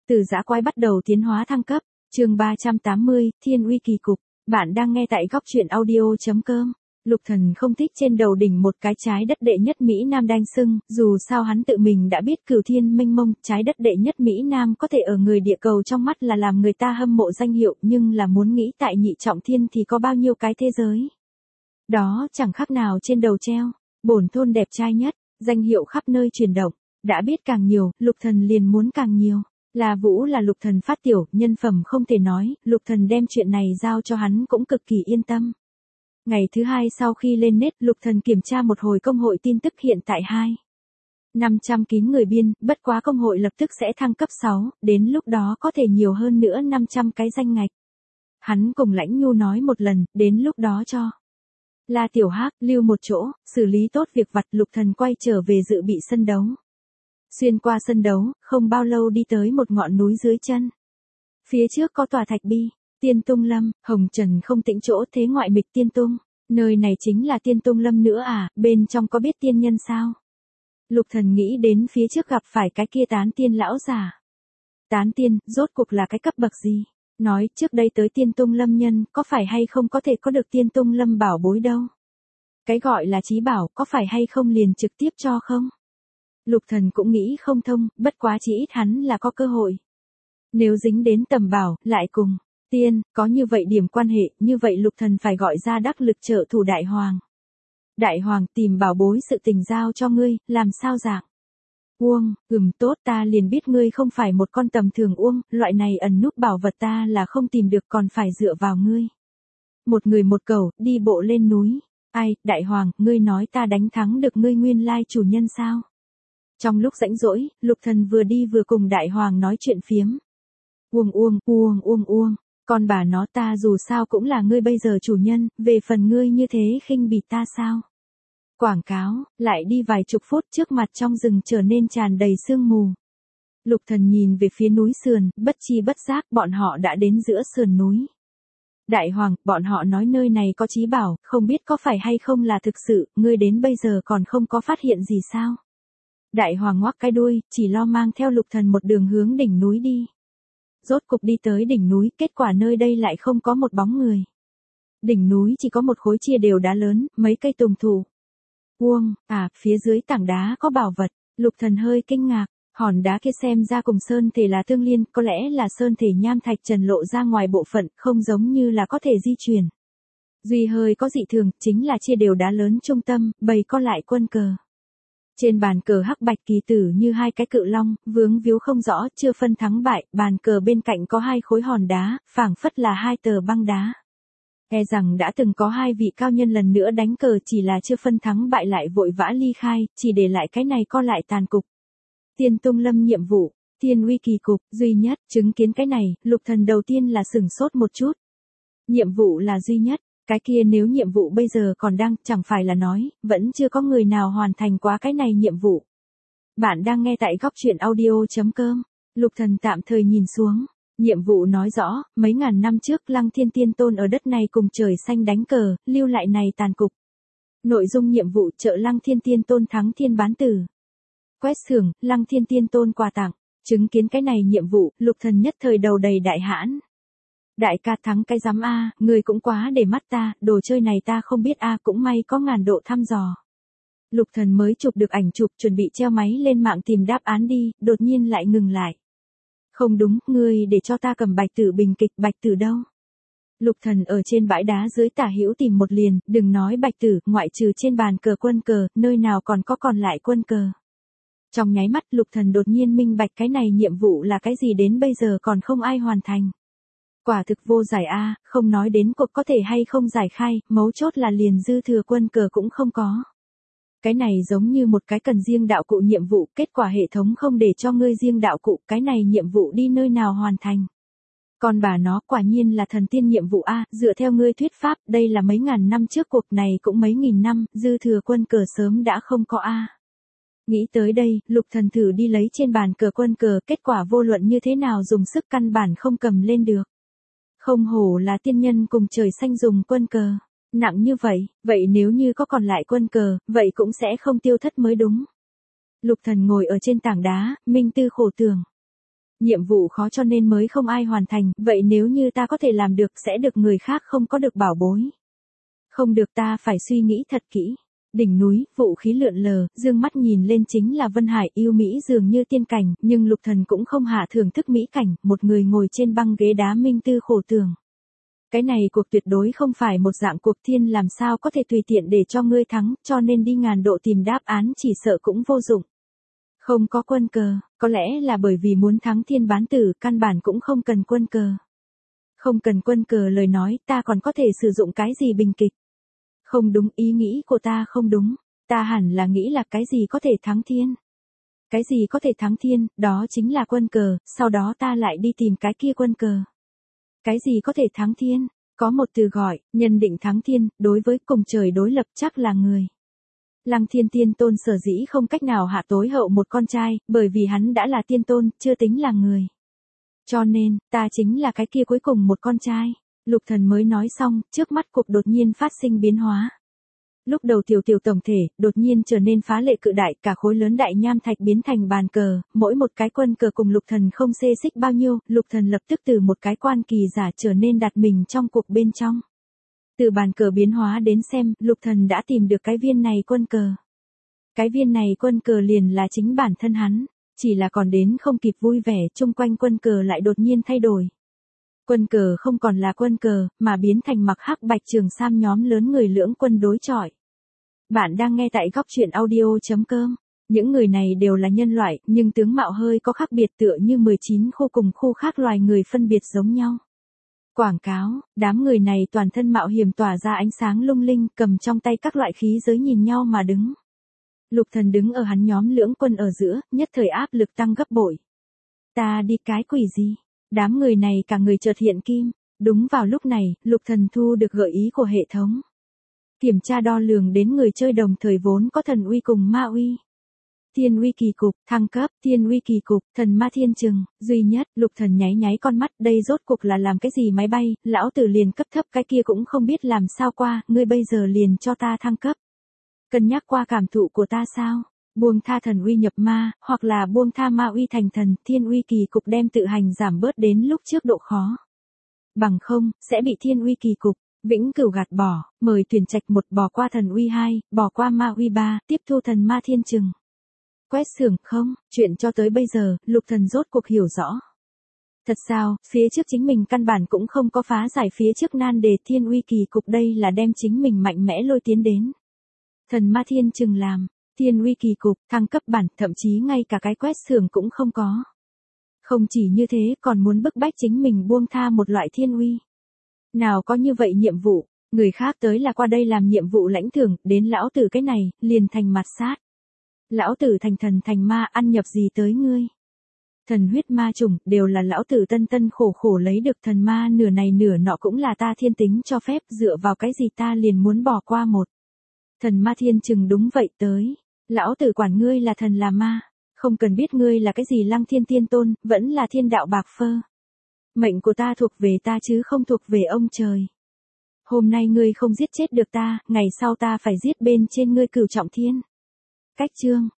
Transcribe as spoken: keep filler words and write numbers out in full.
Từ dã quái bắt đầu tiến hóa thăng cấp, chương ba trăm tám mươi, Thiên uy kỳ cục. Bạn đang nghe tại góc truyện audio chấm com. Lục Thần không thích trên đầu đỉnh một cái trái đất đệ nhất Mỹ Nam đanh sưng, dù sao hắn tự mình đã biết cửu thiên mênh mông, trái đất đệ nhất Mỹ Nam có thể ở người địa cầu trong mắt là làm người ta hâm mộ danh hiệu, nhưng là muốn nghĩ tại nhị trọng thiên thì có bao nhiêu cái thế giới. Đó chẳng khác nào trên đầu treo, bổn thôn đẹp trai nhất, danh hiệu khắp nơi truyền động, đã biết càng nhiều, Lục Thần liền muốn càng nhiều. La Vũ là Lục Thần phát tiểu, nhân phẩm không thể nói, Lục Thần đem chuyện này giao cho hắn cũng cực kỳ yên tâm. Ngày thứ hai sau khi lên nét, Lục Thần kiểm tra một hồi công hội tin tức hiện tại hai năm trăm kín người biên, bất quá công hội lập tức sẽ thăng cấp sáu, đến lúc đó có thể nhiều hơn nữa năm trăm cái danh ngạch. Hắn cùng Lãnh Nhu nói một lần, đến lúc đó cho La Tiểu Hắc lưu một chỗ, xử lý tốt việc vặt. Lục Thần quay trở về dự bị sân đấu. Xuyên qua sân đấu, không bao lâu đi tới một ngọn núi dưới chân. Phía trước có tòa thạch bi, Tiên Tung Lâm, hồng trần không tĩnh chỗ thế ngoại mịch tiên tung. Nơi này chính là Tiên Tung Lâm nữa à, bên trong có biết tiên nhân sao? Lục Thần nghĩ đến phía trước gặp phải cái kia tán tiên lão già. Tán tiên, rốt cuộc là cái cấp bậc gì? Nói trước đây tới Tiên Tung Lâm nhân, có phải hay không có thể có được Tiên Tung Lâm bảo bối đâu? Cái gọi là chí bảo, có phải hay không liền trực tiếp cho không? Lục Thần cũng nghĩ không thông, bất quá chỉ ít hắn là có cơ hội. Nếu dính đến tầm bảo, lại cùng tiên, có như vậy điểm quan hệ, như vậy Lục Thần phải gọi ra đắc lực trợ thủ Đại Hoàng. Đại Hoàng tìm bảo bối sự tình giao cho ngươi, làm sao dạng? Uông, ừm tốt ta liền biết ngươi không phải một con tầm thường Uông, loại này ẩn núp bảo vật ta là không tìm được còn phải dựa vào ngươi. Một người một cầu, đi bộ lên núi. Ai, Đại Hoàng, ngươi nói ta đánh thắng được ngươi nguyên lai chủ nhân sao? Trong lúc rảnh rỗi, Lục Thần vừa đi vừa cùng Đại Hoàng nói chuyện phiếm. Uông uông, uông uông uông, con bà nó ta dù sao cũng là ngươi bây giờ chủ nhân, về phần ngươi như thế khinh bỉ ta sao? Quảng cáo, lại đi vài chục phút trước mặt trong rừng trở nên tràn đầy sương mù. Lục Thần nhìn về phía núi sườn, bất chi bất giác bọn họ đã đến giữa sườn núi. Đại Hoàng, bọn họ nói nơi này có chí bảo, không biết có phải hay không là thực sự, ngươi đến bây giờ còn không có phát hiện gì sao? Đại Hoàng ngoắc cái đuôi, chỉ lo mang theo Lục Thần một đường hướng đỉnh núi đi. Rốt cục đi tới đỉnh núi, kết quả nơi đây lại không có một bóng người. Đỉnh núi chỉ có một khối chia đều đá lớn, mấy cây tùng thụ. Uông, à, phía dưới tảng đá có bảo vật. Lục Thần hơi kinh ngạc, hòn đá kia xem ra cùng sơn thể là tương liên, có lẽ là sơn thể nham thạch trần lộ ra ngoài bộ phận, không giống như là có thể di chuyển. Duy hơi có dị thường, chính là chia đều đá lớn trung tâm, bày có lại quân cờ. Trên bàn cờ hắc bạch kỳ tử như hai cái cự long, vướng víu không rõ, chưa phân thắng bại, bàn cờ bên cạnh có hai khối hòn đá, phảng phất là hai tờ băng đá. E rằng đã từng có hai vị cao nhân lần nữa đánh cờ chỉ là chưa phân thắng bại lại vội vã ly khai, chỉ để lại cái này co lại tàn cục. Tiên Tung Lâm nhiệm vụ, Thiên uy kỳ cục, duy nhất, chứng kiến cái này, Lục Thần đầu tiên là sửng sốt một chút. Nhiệm vụ là duy nhất. Cái kia nếu nhiệm vụ bây giờ còn đang, chẳng phải là nói, vẫn chưa có người nào hoàn thành quá cái này nhiệm vụ. Bạn đang nghe tại góc truyện audio chấm com. Lục Thần tạm thời nhìn xuống. Nhiệm vụ nói rõ, mấy ngàn năm trước Lăng Thiên Tiên Tôn ở đất này cùng trời xanh đánh cờ, lưu lại này tàn cục. Nội dung nhiệm vụ trợ Lăng Thiên Tiên Tôn thắng thiên bán tử. Quét thưởng, Lăng Thiên Tiên Tôn quà tặng. Chứng kiến cái này nhiệm vụ, Lục Thần nhất thời đầu đầy đại hãn. Đại ca thắng cái giám a, người cũng quá để mắt ta, đồ chơi này ta không biết a, cũng may có ngàn độ thăm dò. Lục Thần mới chụp được ảnh chụp chuẩn bị treo máy lên mạng tìm đáp án đi, đột nhiên lại ngừng lại. Không đúng, ngươi để cho ta cầm bạch tử bình kịch, bạch tử đâu? Lục Thần ở trên bãi đá dưới tả hữu tìm một liền, đừng nói bạch tử, ngoại trừ trên bàn cờ quân cờ, nơi nào còn có còn lại quân cờ. Trong nháy mắt Lục Thần đột nhiên minh bạch cái này nhiệm vụ là cái gì đến bây giờ còn không ai hoàn thành. Quả thực vô giải a, không nói đến cuộc có thể hay không giải khai, mấu chốt là liền dư thừa quân cờ cũng không có. Cái này giống như một cái cần riêng đạo cụ nhiệm vụ, kết quả hệ thống không để cho ngươi riêng đạo cụ, cái này nhiệm vụ đi nơi nào hoàn thành. Còn bà nó quả nhiên là thần tiên nhiệm vụ a, dựa theo ngươi thuyết pháp, đây là mấy ngàn năm trước cuộc này cũng mấy nghìn năm, dư thừa quân cờ sớm đã không có a. Nghĩ tới đây, Lục Thần thử đi lấy trên bàn cờ quân cờ, kết quả vô luận như thế nào dùng sức căn bản không cầm lên được. Không hổ là tiên nhân cùng trời xanh dùng quân cờ. Nặng như vậy, vậy nếu như có còn lại quân cờ, vậy cũng sẽ không tiêu thất mới đúng. Lục Thần ngồi ở trên tảng đá, minh tư khổ tưởng. Nhiệm vụ khó cho nên mới không ai hoàn thành, vậy nếu như ta có thể làm được sẽ được người khác không có được bảo bối. Không được, ta phải suy nghĩ thật kỹ. Đỉnh núi, vũ khí lượn lờ, dương mắt nhìn lên chính là Vân Hải yêu mỹ dường như tiên cảnh, nhưng Lục Thần cũng không hạ thưởng thức mỹ cảnh, một người ngồi trên băng ghế đá minh tư khổ tưởng. Cái này cuộc tuyệt đối không phải một dạng cuộc thiên, làm sao có thể tùy tiện để cho ngươi thắng, cho nên đi ngàn độ tìm đáp án chỉ sợ cũng vô dụng. Không có quân cờ, có lẽ là bởi vì muốn thắng thiên bán tử, căn bản cũng không cần quân cờ. Không cần quân cờ lời nói, ta còn có thể sử dụng cái gì bình kịch? Không đúng, ý nghĩ của ta không đúng, ta hẳn là nghĩ là cái gì có thể thắng thiên. Cái gì có thể thắng thiên, đó chính là quân cờ, sau đó ta lại đi tìm cái kia quân cờ. Cái gì có thể thắng thiên? Có một từ gọi, nhân định thắng thiên, đối với cùng trời đối lập chắc là người. Lăng Thiên Tiên Tôn sở dĩ không cách nào hạ tối hậu một con trai, bởi vì hắn đã là tiên tôn, chưa tính là người. Cho nên, ta chính là cái kia cuối cùng một con trai. Lục Thần mới nói xong, trước mắt cục đột nhiên phát sinh biến hóa. Lúc đầu tiểu tiểu tổng thể, đột nhiên trở nên phá lệ cự đại, cả khối lớn đại nham thạch biến thành bàn cờ, mỗi một cái quân cờ cùng Lục Thần không xê xích bao nhiêu, Lục Thần lập tức từ một cái quan kỳ giả trở nên đặt mình trong cục bên trong. Từ bàn cờ biến hóa đến xem, Lục Thần đã tìm được cái viên này quân cờ. Cái viên này quân cờ liền là chính bản thân hắn, chỉ là còn đến không kịp vui vẻ, chung quanh quân cờ lại đột nhiên thay đổi. Quân cờ không còn là quân cờ, mà biến thành mặc hắc bạch trường sam nhóm lớn người lưỡng quân đối chọi. Bạn đang nghe tại góc truyện audio chấm com. Những người này đều là nhân loại, nhưng tướng mạo hơi có khác biệt, tựa như mười chín khu cùng khu khác loài người phân biệt giống nhau. Quảng cáo, đám người này toàn thân mạo hiểm tỏa ra ánh sáng lung linh, cầm trong tay các loại khí giới nhìn nhau mà đứng. Lục Thần đứng ở hắn nhóm lưỡng quân ở giữa, nhất thời áp lực tăng gấp bội. Ta đi cái quỷ gì? Đám người này cả người chợt hiện kim. Đúng vào lúc này, Lục Thần thu được gợi ý của hệ thống. Kiểm tra đo lường đến người chơi đồng thời vốn có thần uy cùng ma uy. Thiên uy kỳ cục, thăng cấp, thiên uy kỳ cục, thần ma thiên trừng, duy nhất, Lục Thần nháy nháy con mắt, đây rốt cuộc là làm cái gì máy bay, lão tử liền cấp thấp cái kia cũng không biết làm sao qua, ngươi bây giờ liền cho ta thăng cấp. Cân nhắc qua cảm thụ của ta sao? Buông tha thần uy nhập ma, hoặc là buông tha ma uy thành thần, thiên uy kỳ cục đem tự hành giảm bớt đến lúc trước độ khó. Bằng không, sẽ bị thiên uy kỳ cục vĩnh cửu gạt bỏ, mời tuyển trạch một, bỏ qua thần uy hai, bỏ qua ma uy ba, tiếp thu thần ma thiên trừng. Quét xưởng không, chuyện cho tới bây giờ, Lục Thần rốt cuộc hiểu rõ. Thật sao, phía trước chính mình căn bản cũng không có phá giải phía trước nan đề thiên uy kỳ cục, đây là đem chính mình mạnh mẽ lôi tiến đến. Thần ma thiên trừng làm, thiên uy kỳ cục, thăng cấp bản, thậm chí ngay cả cái quét xưởng cũng không có. Không chỉ như thế, còn muốn bức bách chính mình buông tha một loại thiên uy. Nào có như vậy nhiệm vụ, người khác tới là qua đây làm nhiệm vụ lãnh thưởng, đến lão tử cái này, liền thành mặt sát. Lão tử thành thần thành ma, ăn nhập gì tới ngươi? Thần huyết ma trùng, đều là lão tử tân tân khổ khổ lấy được, thần ma nửa này nửa nọ cũng là ta thiên tính cho phép, dựa vào cái gì ta liền muốn bỏ qua một. Thần ma thiên trừng đúng vậy tới. Lão tử quản ngươi là thần là ma, không cần biết ngươi là cái gì Lăng Thiên Tiên Tôn, vẫn là thiên đạo bạc phơ. Mệnh của ta thuộc về ta chứ không thuộc về ông trời. Hôm nay ngươi không giết chết được ta, ngày sau ta phải giết bên trên ngươi cửu trọng thiên. Cách chương